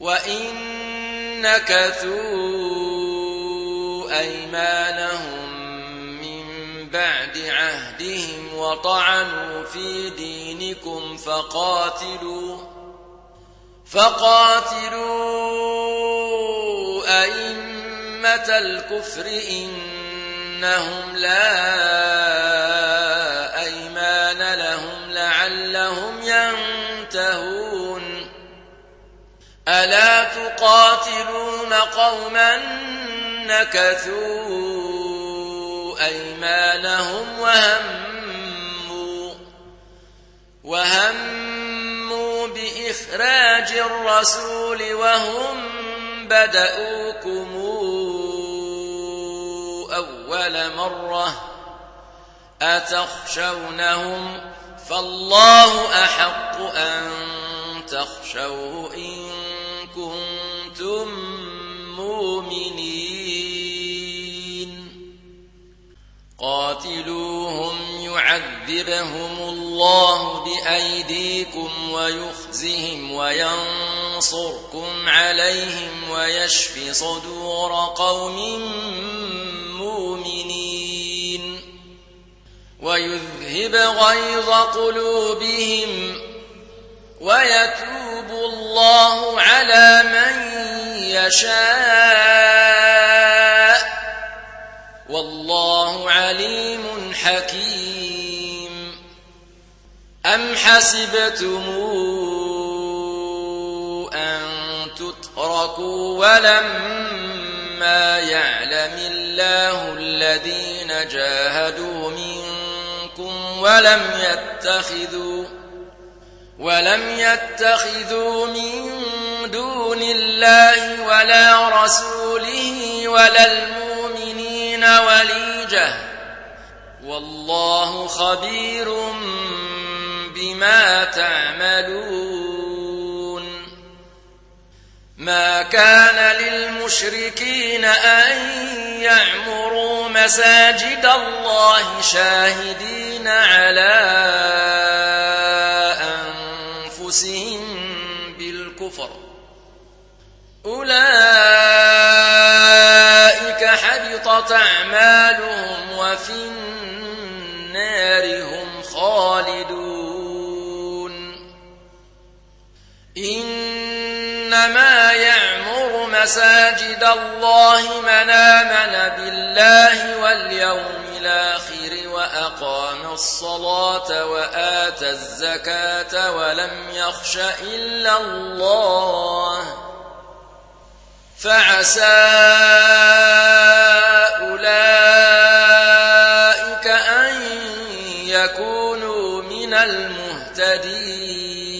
وإن نكثوا أيمانهم من بعد عهدهم وطعنوا في دينكم فقاتلوا أئمة الكفر إنهم لا أيمان لهم لعلهم ينتهون ألا تقاتلون قوما نكثوا أيمانهم وهموا بإخراج الرسول وهم بدؤوكم أول مرة أتخشونهم فالله أحق أن تخشوه إن كنتم مؤمنين قاتلوهم يعذبهم الله بأيديكم ويخزهم وينصركم عليهم ويشف صدور قوم مؤمنين ويذهب غيظ قلوبهم ويتوب الله على من يشاء والله عليم حكيم أم حسبتم أن تتركوا ولما يعلم الله الذين جاهدوا منكم ولم يتخذوا من دون الله ولا رسوله ولا المؤمنين وليجة والله خبير بما تعملون ما كان للمشركين أن يعمروا مساجد الله شاهدين على أنفسهم بالكفر أولئك حبطت أعمالهم وفي النار هم خالدون إنما يعمر مساجد الله من آمن بالله واليوم الآخر وأقام الصلاة وآتى الزكاة ولم يخش إلا الله فعسى أولئك أن يكونوا من المهتدين